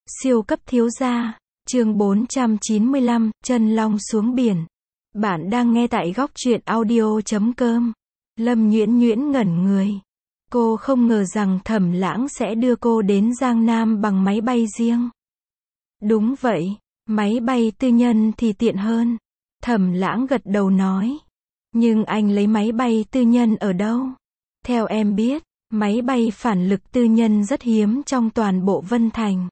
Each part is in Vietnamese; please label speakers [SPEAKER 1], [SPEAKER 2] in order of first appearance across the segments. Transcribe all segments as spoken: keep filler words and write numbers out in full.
[SPEAKER 1] Siêu cấp thiếu gia, chương bốn trăm chín mươi lăm, chân long xuống biển. Bạn đang nghe tại góc truyện audio chấm com. Lâm Nhuyễn Nhuyễn ngẩn người. Cô không ngờ rằng Thẩm Lãng sẽ đưa cô đến Giang Nam bằng máy bay riêng. Đúng vậy, máy bay tư nhân thì tiện hơn. Thẩm Lãng gật đầu nói. Nhưng anh lấy máy bay tư nhân ở đâu? Theo em biết, máy bay phản lực tư nhân rất hiếm trong toàn bộ Vân Thành.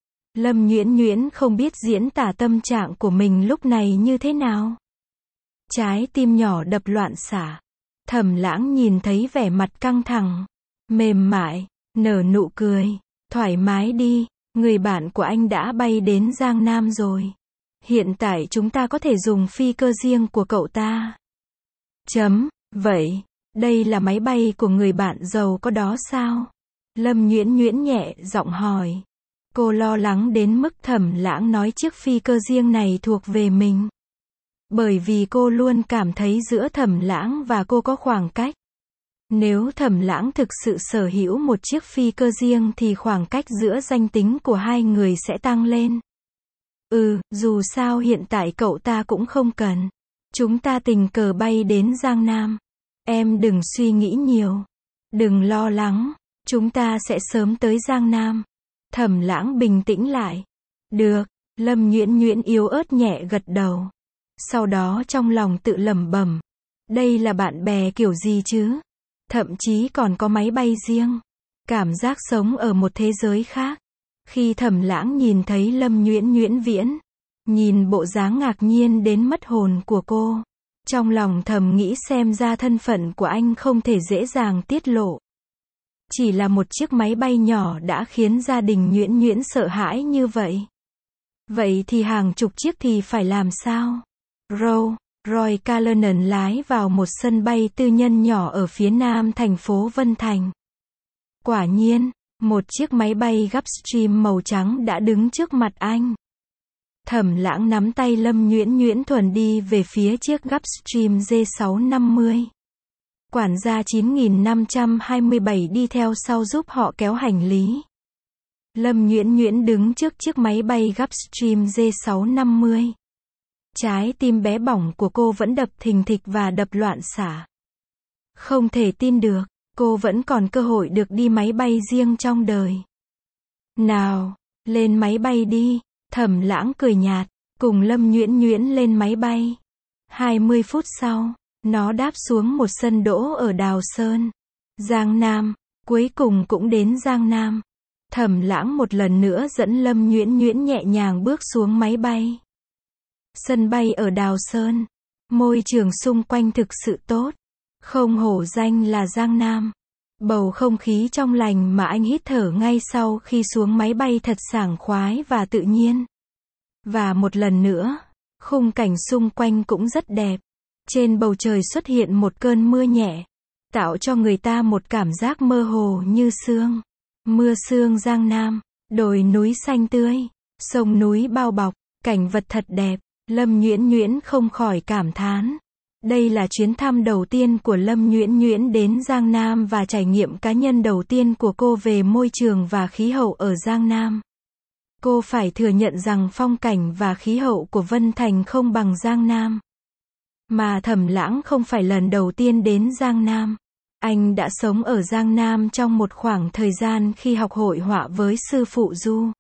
[SPEAKER 1] Lâm Nhuyễn Nhuyễn không biết diễn tả tâm trạng của mình lúc này như thế nào. Trái tim nhỏ đập loạn xạ. Thẩm Lãng nhìn thấy vẻ mặt căng thẳng, mềm mại, nở nụ cười. Thoải mái đi, người bạn của anh đã bay đến Giang Nam rồi. Hiện tại chúng ta có thể dùng phi cơ riêng của cậu ta. Chấm, vậy, đây là máy bay của người bạn giàu có đó sao? Lâm Nhuyễn Nhuyễn nhẹ giọng hỏi. Cô lo lắng đến mức Thẩm Lãng nói chiếc phi cơ riêng này thuộc về mình. Bởi vì cô luôn cảm thấy giữa Thẩm Lãng và cô có khoảng cách. Nếu Thẩm Lãng thực sự sở hữu một chiếc phi cơ riêng thì khoảng cách giữa danh tính của hai người sẽ tăng lên. Ừ, dù sao hiện tại cậu ta cũng không cần. Chúng ta tình cờ bay đến Giang Nam. Em đừng suy nghĩ nhiều. Đừng lo lắng, chúng ta sẽ sớm tới Giang Nam. Thẩm Lãng bình tĩnh lại. Được, Lâm Nhuyễn Nhuyễn yếu ớt nhẹ gật đầu. Sau đó trong lòng tự lẩm bẩm. Đây là bạn bè kiểu gì chứ? Thậm chí còn có máy bay riêng. Cảm giác sống ở một thế giới khác. Khi Thẩm Lãng nhìn thấy Lâm Nhuyễn Nhuyễn Viễn, nhìn bộ dáng ngạc nhiên đến mất hồn của cô, trong lòng thầm nghĩ xem ra thân phận của anh không thể dễ dàng tiết lộ. Chỉ là một chiếc máy bay nhỏ đã khiến gia đình Nhuyễn Nhuyễn sợ hãi như vậy. Vậy thì hàng chục chiếc thì phải làm sao? Rolls Royce Cullinan lái vào một sân bay tư nhân nhỏ ở phía nam thành phố Vân Thành. Quả nhiên, một chiếc máy bay Gulfstream màu trắng đã đứng trước mặt anh. Thẩm Lãng nắm tay Lâm Nhuyễn Nhuyễn thuần đi về phía chiếc Gulfstream G sáu năm mươi. Quản gia chín nghìn năm trăm hai mươi bảy đi theo sau giúp họ kéo hành lý. Lâm Nhuyễn Nhuyễn đứng trước chiếc máy bay Gulfstream G sáu năm mươi. Trái tim bé bỏng của cô vẫn đập thình thịch và đập loạn xạ. Không thể tin được, cô vẫn còn cơ hội được đi máy bay riêng trong đời. Nào, lên máy bay đi. Thẩm Lãng cười nhạt, cùng Lâm Nhuyễn Nhuyễn lên máy bay. hai mươi phút sau, nó đáp xuống một sân đỗ ở Đào Sơn. Giang Nam, cuối cùng cũng đến Giang Nam. Thẩm Lãng một lần nữa dẫn Lâm Nhuyễn Nhuyễn nhẹ nhàng bước xuống máy bay. Sân bay ở Đào Sơn, môi trường xung quanh thực sự tốt, không hổ danh là Giang Nam. Bầu không khí trong lành mà anh hít thở ngay sau khi xuống máy bay thật sảng khoái và tự nhiên. Và một lần nữa, khung cảnh xung quanh cũng rất đẹp. Trên bầu trời xuất hiện một cơn mưa nhẹ, tạo cho người ta một cảm giác mơ hồ như sương. Mưa sương Giang Nam, đồi núi xanh tươi, sông núi bao bọc, cảnh vật thật đẹp. Lâm Nhuyễn Nhuyễn không khỏi cảm thán. Đây là chuyến thăm đầu tiên của Lâm Nhuyễn Nhuyễn đến Giang Nam và trải nghiệm cá nhân đầu tiên của cô về môi trường và khí hậu ở Giang Nam. Cô phải thừa nhận rằng phong cảnh và khí hậu của Vân Thành không bằng Giang Nam. Mà Thẩm Lãng không phải lần đầu tiên đến Giang Nam. Anh đã sống ở Giang Nam trong một khoảng thời gian khi học hội họa với sư phụ Du.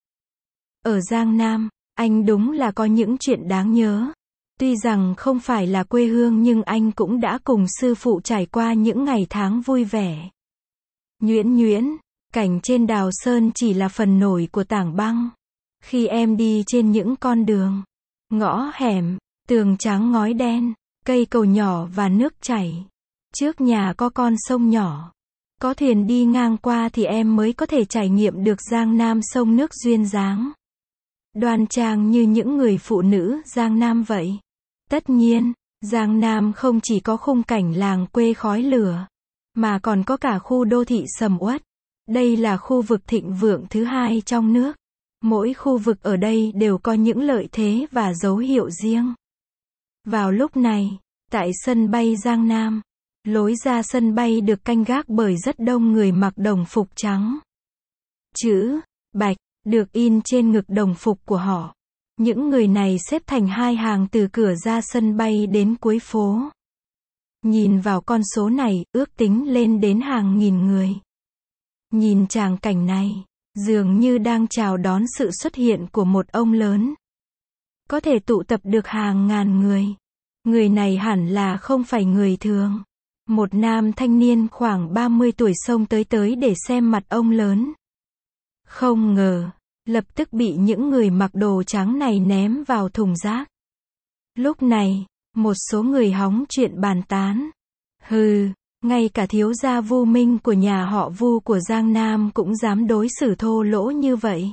[SPEAKER 1] Ở Giang Nam, anh đúng là có những chuyện đáng nhớ. Tuy rằng không phải là quê hương nhưng anh cũng đã cùng sư phụ trải qua những ngày tháng vui vẻ. Nhuyễn Nhuyễn, cảnh trên Đào Sơn chỉ là phần nổi của tảng băng. Khi em đi trên những con đường, ngõ hẻm, tường trắng ngói đen, cây cầu nhỏ và nước chảy. Trước nhà có con sông nhỏ. Có thuyền đi ngang qua thì em mới có thể trải nghiệm được Giang Nam sông nước duyên dáng. Đoan trang như những người phụ nữ Giang Nam vậy. Tất nhiên, Giang Nam không chỉ có khung cảnh làng quê khói lửa, mà còn có cả khu đô thị sầm uất. Đây là khu vực thịnh vượng thứ hai trong nước. Mỗi khu vực ở đây đều có những lợi thế và dấu hiệu riêng. Vào lúc này, tại sân bay Giang Nam, lối ra sân bay được canh gác bởi rất đông người mặc đồng phục trắng. Chữ Bạch được in trên ngực đồng phục của họ. Những người này xếp thành hai hàng từ cửa ra sân bay đến cuối phố. Nhìn vào con số này, ước tính lên đến hàng nghìn người. Nhìn tràng cảnh này, dường như đang chào đón sự xuất hiện của một ông lớn. Có thể tụ tập được hàng ngàn người. Người này hẳn là không phải người thường. Một nam thanh niên khoảng ba mươi tuổi xông tới tới để xem mặt ông lớn. Không ngờ, lập tức bị những người mặc đồ trắng này ném vào thùng rác. Lúc này, một số người hóng chuyện bàn tán. Hừ, ngay cả thiếu gia Vu Minh của nhà họ Vu của Giang Nam cũng dám đối xử thô lỗ như vậy.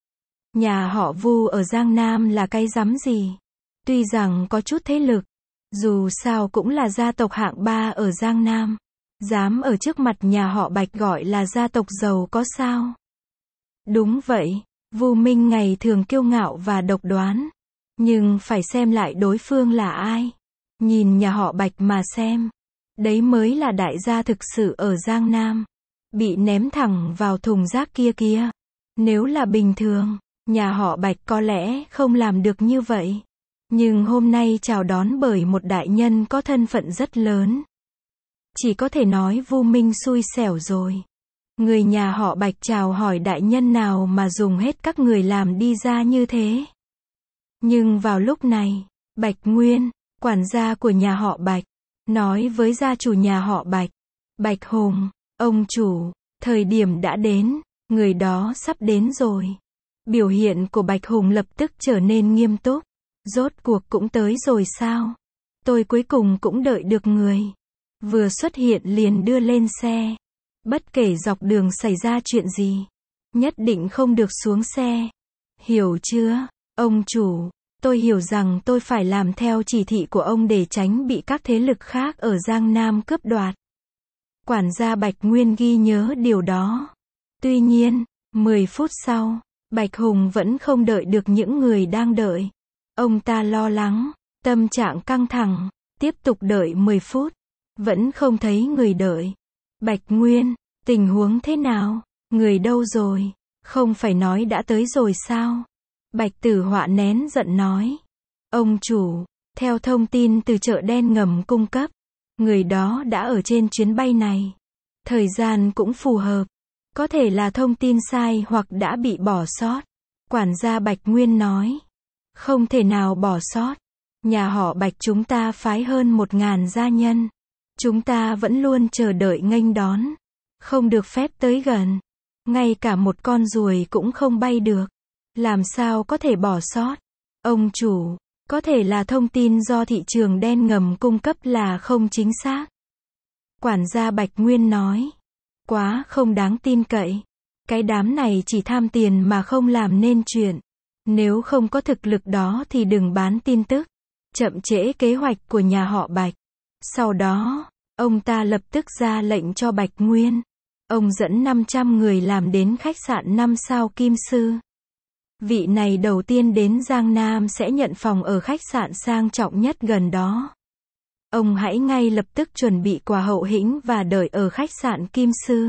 [SPEAKER 1] Nhà họ Vu ở Giang Nam là cái rắm gì? Tuy rằng có chút thế lực, dù sao cũng là gia tộc hạng ba ở Giang Nam. Dám ở trước mặt nhà họ Bạch gọi là gia tộc giàu có sao? Đúng vậy, Vu Minh ngày thường kiêu ngạo và độc đoán. Nhưng phải xem lại đối phương là ai. Nhìn nhà họ Bạch mà xem. Đấy mới là đại gia thực sự ở Giang Nam. Bị ném thẳng vào thùng rác kia kia. Nếu là bình thường, nhà họ Bạch có lẽ không làm được như vậy. Nhưng hôm nay chào đón bởi một đại nhân có thân phận rất lớn. Chỉ có thể nói Vu Minh xui xẻo rồi. Người nhà họ Bạch chào hỏi đại nhân nào mà dùng hết các người làm đi ra như thế. Nhưng vào lúc này, Bạch Nguyên, quản gia của nhà họ Bạch, nói với gia chủ nhà họ Bạch, Bạch Hùng, ông chủ, thời điểm đã đến, người đó sắp đến rồi. Biểu hiện của Bạch Hùng lập tức trở nên nghiêm túc. Rốt cuộc cũng tới rồi sao? Tôi cuối cùng cũng đợi được người. Vừa xuất hiện liền đưa lên xe. Bất kể dọc đường xảy ra chuyện gì, nhất định không được xuống xe. Hiểu chưa, ông chủ? Tôi hiểu rằng tôi phải làm theo chỉ thị của ông để tránh bị các thế lực khác ở Giang Nam cướp đoạt. Quản gia Bạch Nguyên ghi nhớ điều đó. Tuy nhiên, mười phút sau, Bạch Hùng vẫn không đợi được những người đang đợi. Ông ta lo lắng, tâm trạng căng thẳng, tiếp tục đợi mười phút. Vẫn không thấy người đợi. Bạch Nguyên, tình huống thế nào? Người đâu rồi? Không phải nói đã tới rồi sao? Bạch Tử Họa nén giận nói. Ông chủ, theo thông tin từ chợ đen ngầm cung cấp, người đó đã ở trên chuyến bay này. Thời gian cũng phù hợp. Có thể là thông tin sai hoặc đã bị bỏ sót. Quản gia Bạch Nguyên nói. Không thể nào bỏ sót. Nhà họ Bạch chúng ta phái hơn một ngàn gia nhân. Chúng ta vẫn luôn chờ đợi nghênh đón. Không được phép tới gần. Ngay cả một con ruồi cũng không bay được. Làm sao có thể bỏ sót? Ông chủ, có thể là thông tin do thị trường đen ngầm cung cấp là không chính xác. Quản gia Bạch Nguyên nói. Quá không đáng tin cậy. Cái đám này chỉ tham tiền mà không làm nên chuyện. Nếu không có thực lực đó thì đừng bán tin tức. Chậm trễ kế hoạch của nhà họ Bạch. Sau đó, ông ta lập tức ra lệnh cho Bạch Nguyên. Ông dẫn năm trăm người làm đến khách sạn năm sao Kim Sư. Vị này đầu tiên đến Giang Nam sẽ nhận phòng ở khách sạn sang trọng nhất gần đó. Ông hãy ngay lập tức chuẩn bị quà hậu hĩnh và đợi ở khách sạn Kim Sư.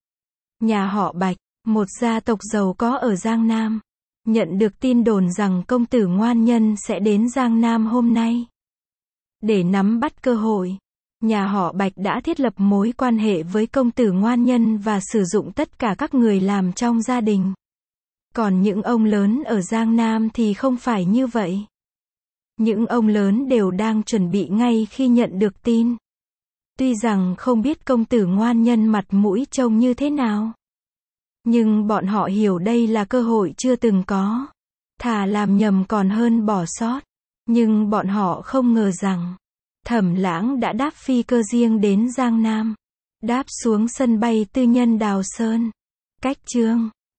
[SPEAKER 1] Nhà họ Bạch, một gia tộc giàu có ở Giang Nam, nhận được tin đồn rằng công tử Ngoan Nhân sẽ đến Giang Nam hôm nay. Để nắm bắt cơ hội, nhà họ Bạch đã thiết lập mối quan hệ với công tử Ngoan Nhân và sử dụng tất cả các người làm trong gia đình. Còn những ông lớn ở Giang Nam thì không phải như vậy. Những ông lớn đều đang chuẩn bị ngay khi nhận được tin. Tuy rằng không biết công tử Ngoan Nhân mặt mũi trông như thế nào, nhưng bọn họ hiểu đây là cơ hội chưa từng có. Thà làm nhầm còn hơn bỏ sót. Nhưng bọn họ không ngờ rằng Thẩm Lãng đã đáp phi cơ riêng đến Giang Nam. Đáp xuống sân bay tư nhân Đào Sơn. Cách chương